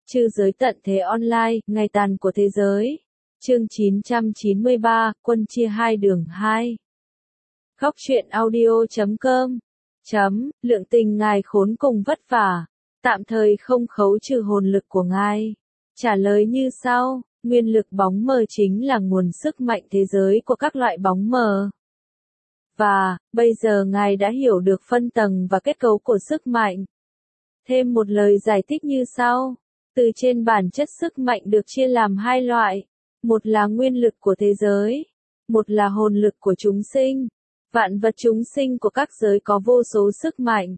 Trư giới tận thế online, ngày tàn của thế giới. Chương 993, quân chia hai đường 2. Góc truyện audio.com. Lượng tình ngài khốn cùng vất vả, tạm thời không khấu trừ hồn lực của ngài. Trả lời như sau, nguyên lực bóng mờ chính là nguồn sức mạnh thế giới của các loại bóng mờ. Và, bây giờ ngài đã hiểu được phân tầng và kết cấu của sức mạnh. Thêm một lời giải thích như sau. Từ trên bản chất sức mạnh được chia làm hai loại. Một là nguyên lực của thế giới. Một là hồn lực của chúng sinh. Vạn vật chúng sinh của các giới có vô số sức mạnh.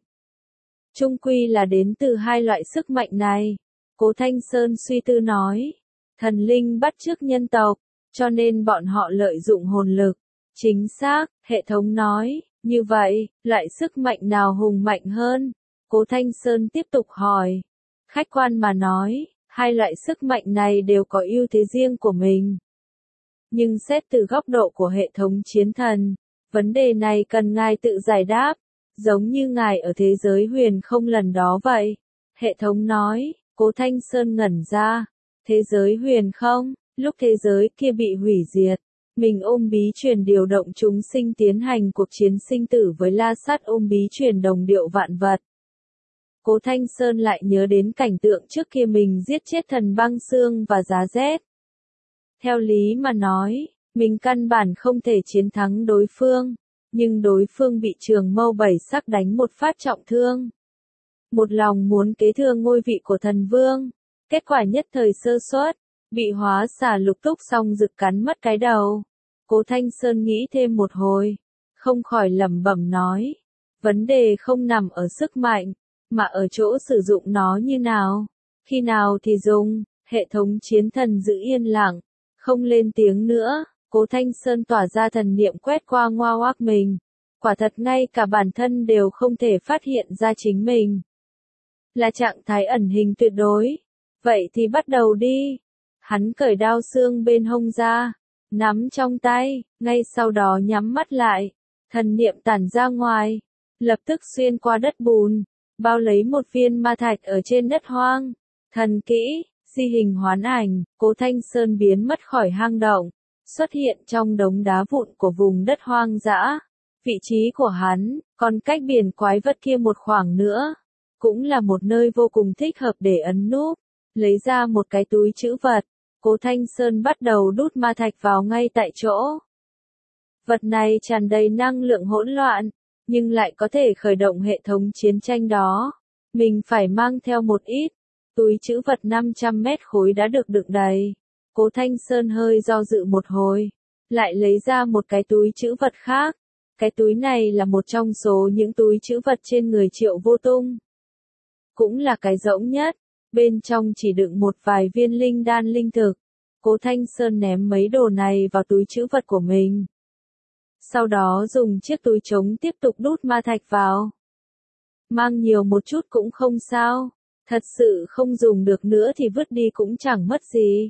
Chung quy là đến từ hai loại sức mạnh này. Cố Thanh Sơn suy tư nói. Thần linh bắt chước nhân tộc, cho nên bọn họ lợi dụng hồn lực. Chính xác, hệ thống nói. Như vậy, loại sức mạnh nào hùng mạnh hơn? Cố Thanh Sơn tiếp tục hỏi. Khách quan mà nói, hai loại sức mạnh này đều có ưu thế riêng của mình. Nhưng xét từ góc độ của hệ thống chiến thần, vấn đề này cần ngài tự giải đáp, giống như ngài ở thế giới huyền không lần đó vậy. Hệ thống nói, Cố Thanh Sơn ngẩn ra. Thế giới huyền không, lúc thế giới kia bị hủy diệt, mình ôm bí truyền điều động chúng sinh tiến hành cuộc chiến sinh tử với La Sát ôm bí truyền đồng điệu vạn vật. Cố Thanh Sơn lại nhớ đến cảnh tượng trước kia mình giết chết thần băng xương và giá rét. Theo lý mà nói, mình căn bản không thể chiến thắng đối phương, nhưng đối phương bị trường mâu bảy sắc đánh một phát trọng thương. Một lòng muốn kế thừa ngôi vị của thần vương, kết quả nhất thời sơ suất, bị hóa xà lục túc xong rực cắn mất cái đầu. Cố Thanh Sơn nghĩ thêm một hồi, không khỏi lẩm bẩm nói, vấn đề không nằm ở sức mạnh, mà ở chỗ sử dụng nó như nào, khi nào thì dùng. Hệ thống chiến thần giữ yên lặng, không lên tiếng nữa. Cố Thanh Sơn tỏa ra thần niệm quét qua ngoa oác mình, quả thật ngay cả bản thân đều không thể phát hiện ra chính mình. Là trạng thái ẩn hình tuyệt đối. Vậy thì bắt đầu đi. Hắn cởi đao xương bên hông ra, nắm trong tay, ngay sau đó nhắm mắt lại, thần niệm tản ra ngoài, lập tức xuyên qua đất bùn, bao lấy một viên ma thạch ở trên đất hoang. Thần kỹ, di hình hoán ảnh. Cố Thanh Sơn biến mất khỏi hang động, xuất hiện trong đống đá vụn của vùng đất hoang dã. Vị trí của hắn, còn cách biển quái vật kia một khoảng nữa, cũng là một nơi vô cùng thích hợp để ẩn núp. Lấy ra một cái túi trữ vật, Cố Thanh Sơn bắt đầu đút ma thạch vào ngay tại chỗ. Vật này tràn đầy năng lượng hỗn loạn, nhưng lại có thể khởi động hệ thống chiến tranh đó. Mình phải mang theo một ít. Túi trữ vật 500 mét khối đã được đựng đầy. Cố Thanh Sơn hơi do dự một hồi, lại lấy ra một cái túi trữ vật khác. Cái túi này là một trong số những túi trữ vật trên người Triệu Vô Tung. Cũng là cái rỗng nhất, bên trong chỉ đựng một vài viên linh đan linh thực. Cố Thanh Sơn ném mấy đồ này vào túi trữ vật của mình. Sau đó dùng chiếc túi trống tiếp tục đút ma thạch vào. Mang nhiều một chút cũng không sao, thật sự không dùng được nữa thì vứt đi cũng chẳng mất gì.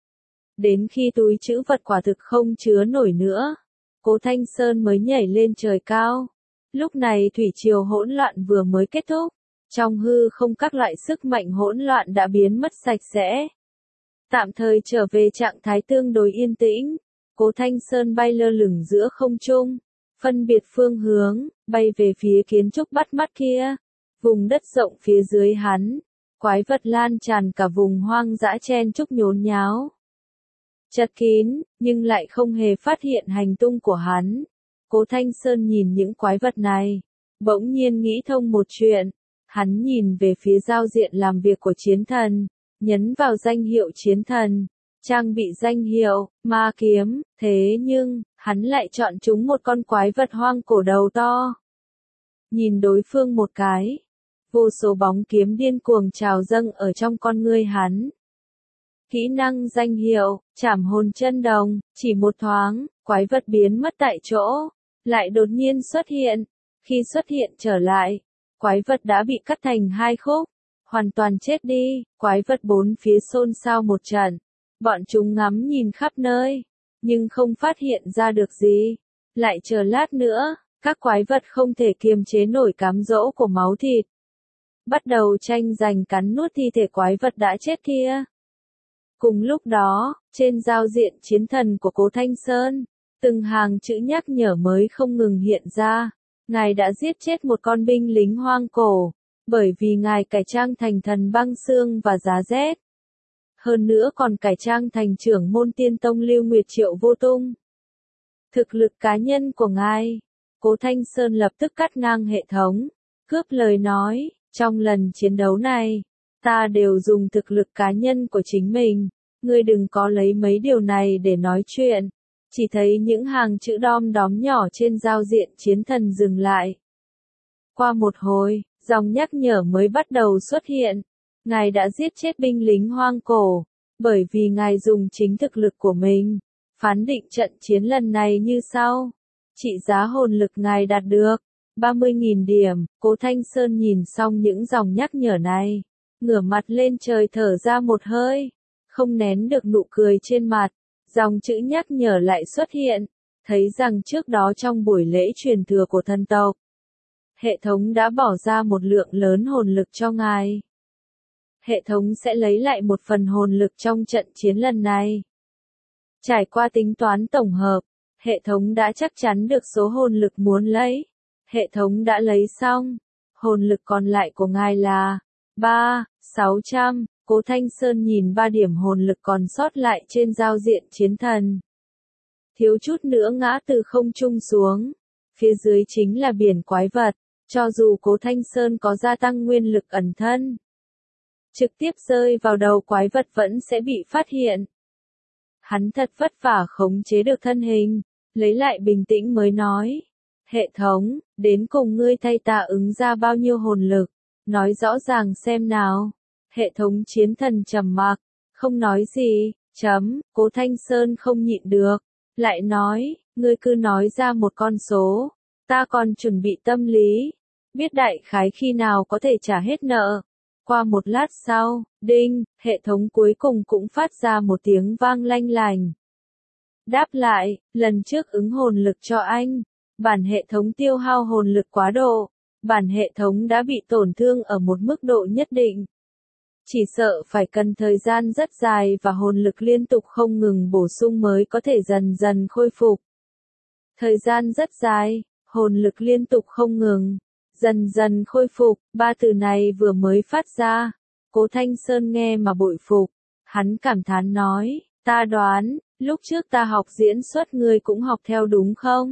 Đến khi túi trữ vật quả thực không chứa nổi nữa, Cố Thanh Sơn mới nhảy lên trời cao. Lúc này thủy triều hỗn loạn vừa mới kết thúc, trong hư không các loại sức mạnh hỗn loạn đã biến mất sạch sẽ. Tạm thời trở về trạng thái tương đối yên tĩnh, Cố Thanh Sơn bay lơ lửng giữa không trung, phân biệt phương hướng, bay về phía kiến trúc bắt mắt kia. Vùng đất rộng phía dưới hắn, quái vật lan tràn cả vùng hoang dã chen chúc nhốn nháo. Chật kín, nhưng lại không hề phát hiện hành tung của hắn. Cố Thanh Sơn nhìn những quái vật này, bỗng nhiên nghĩ thông một chuyện. Hắn nhìn về phía giao diện làm việc của chiến thần, nhấn vào danh hiệu chiến thần, trang bị danh hiệu, ma kiếm, thế nhưng, hắn lại chọn chúng một con quái vật hoang cổ đầu to. Nhìn đối phương một cái, vô số bóng kiếm điên cuồng trào dâng ở trong con ngươi hắn. Kỹ năng danh hiệu, trảm hồn chân đồng, chỉ một thoáng, quái vật biến mất tại chỗ, lại đột nhiên xuất hiện. Khi xuất hiện trở lại, quái vật đã bị cắt thành hai khúc, hoàn toàn chết đi. Quái vật bốn phía xôn xao một trận, bọn chúng ngắm nhìn khắp nơi, nhưng không phát hiện ra được gì. Lại chờ lát nữa, các quái vật không thể kiềm chế nổi cám dỗ của máu thịt. bắt đầu tranh giành cắn nuốt thi thể quái vật đã chết kia. Cùng lúc đó, trên giao diện chiến thần của Cố Thanh Sơn, từng hàng chữ nhắc nhở mới không ngừng hiện ra. Ngài đã giết chết một con binh lính hoang cổ, bởi vì ngài cải trang thành thần băng xương và giá rét. Hơn nữa còn cải trang thành trưởng môn tiên tông Lưu Nguyệt Triệu Vô Tung. Thực lực cá nhân của ngài. Cố Thanh Sơn lập tức cắt ngang hệ thống, cướp lời nói, trong lần chiến đấu này, ta đều dùng thực lực cá nhân của chính mình, ngươi đừng có lấy mấy điều này để nói chuyện. Chỉ thấy những hàng chữ đom đóm nhỏ trên giao diện chiến thần dừng lại. Qua một hồi, dòng nhắc nhở mới bắt đầu xuất hiện. Ngài đã giết chết binh lính hoang cổ, bởi vì ngài dùng chính thực lực của mình. Phán định trận chiến lần này như sau. Trị giá hồn lực ngài đạt được 30.000 điểm. Cố Thanh Sơn nhìn xong những dòng nhắc nhở này, ngửa mặt lên trời thở ra một hơi, không nén được nụ cười trên mặt. Dòng chữ nhắc nhở lại xuất hiện, thấy rằng trước đó trong buổi lễ truyền thừa của thần tộc, hệ thống đã bỏ ra một lượng lớn hồn lực cho ngài. Hệ thống sẽ lấy lại một phần hồn lực trong trận chiến lần này. Trải qua tính toán tổng hợp, hệ thống đã chắc chắn được số hồn lực muốn lấy. Hệ thống đã lấy xong. Hồn lực còn lại của ngài là 3.600. Cố Thanh Sơn nhìn 3 điểm hồn lực còn sót lại trên giao diện chiến thần. Thiếu chút nữa ngã từ không trung xuống. Phía dưới chính là biển quái vật. Cho dù Cố Thanh Sơn có gia tăng nguyên lực ẩn thân, trực tiếp rơi vào đầu quái vật vẫn sẽ bị phát hiện. Hắn thật vất vả khống chế được thân hình, lấy lại bình tĩnh mới nói. Hệ thống, đến cùng ngươi thay ta ứng ra bao nhiêu hồn lực, nói rõ ràng xem nào. Hệ thống chiến thần trầm mặc, không nói gì. Cố Thanh Sơn không nhịn được, lại nói, ngươi cứ nói ra một con số, ta còn chuẩn bị tâm lý, biết đại khái khi nào có thể trả hết nợ. Qua một lát sau, đinh, hệ thống cuối cùng cũng phát ra một tiếng vang lanh lành. Đáp lại, lần trước ứng hồn lực cho anh, bản hệ thống tiêu hao hồn lực quá độ, bản hệ thống đã bị tổn thương ở một mức độ nhất định. Chỉ sợ phải cần thời gian rất dài và hồn lực liên tục không ngừng bổ sung mới có thể dần dần khôi phục. Thời gian rất dài, hồn lực liên tục không ngừng, dần dần khôi phục. 3 từ này vừa mới phát ra, Cố Thanh Sơn nghe mà bội phục. Hắn cảm thán nói, ta đoán, lúc trước ta học diễn xuất ngươi cũng học theo đúng không?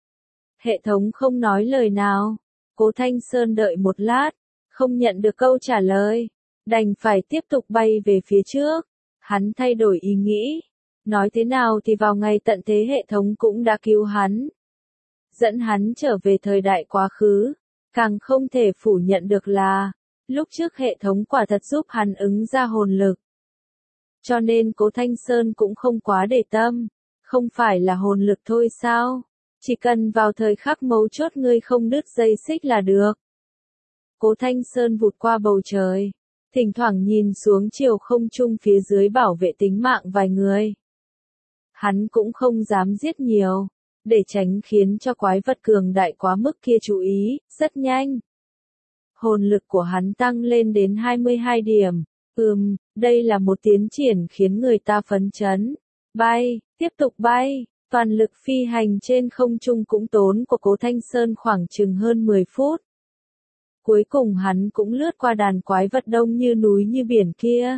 Hệ thống không nói lời nào. Cố Thanh Sơn đợi một lát, không nhận được câu trả lời, đành phải tiếp tục bay về phía trước. Hắn thay đổi ý nghĩ. Nói thế nào thì vào ngày tận thế hệ thống cũng đã cứu hắn, dẫn hắn trở về thời đại quá khứ. Càng không thể phủ nhận được là, lúc trước hệ thống quả thật giúp hắn ứng ra hồn lực. Cho nên Cố Thanh Sơn cũng không quá để tâm. Không phải là hồn lực thôi sao? Chỉ cần vào thời khắc mấu chốt ngươi không đứt dây xích là được. Cố Thanh Sơn vụt qua bầu trời, thỉnh thoảng nhìn xuống chiều không trung phía dưới bảo vệ tính mạng vài người. Hắn cũng không dám giết nhiều, để tránh khiến cho quái vật cường đại quá mức kia chú ý. Rất nhanh, hồn lực của hắn tăng lên đến 22 điểm. Đây là một tiến triển khiến người ta phấn chấn. Bay, tiếp tục bay, toàn lực phi hành trên không trung cũng tốn của Cố Thanh Sơn khoảng chừng hơn 10 phút. Cuối cùng hắn cũng lướt qua đàn quái vật đông như núi như biển kia.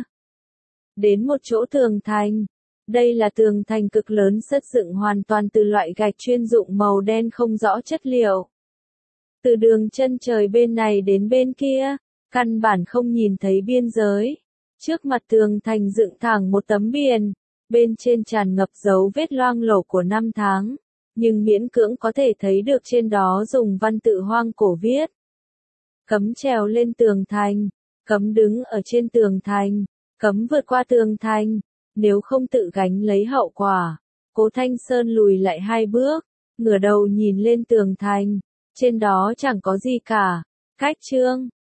Đến một chỗ tường thành. Đây là tường thành cực lớn xây dựng hoàn toàn từ loại gạch chuyên dụng màu đen không rõ chất liệu. Từ đường chân trời bên này đến bên kia, căn bản không nhìn thấy biên giới. Trước mặt tường thành dựng thẳng một tấm biển, bên trên tràn ngập dấu vết loang lổ của năm tháng, nhưng miễn cưỡng có thể thấy được trên đó dùng văn tự hoang cổ viết. Cấm trèo lên tường thành, cấm đứng ở trên tường thành, cấm vượt qua tường thành, nếu không tự gánh lấy hậu quả. Cố Thanh Sơn lùi lại 2 bước, ngửa đầu nhìn lên tường thành, trên đó chẳng có gì cả. Cách chương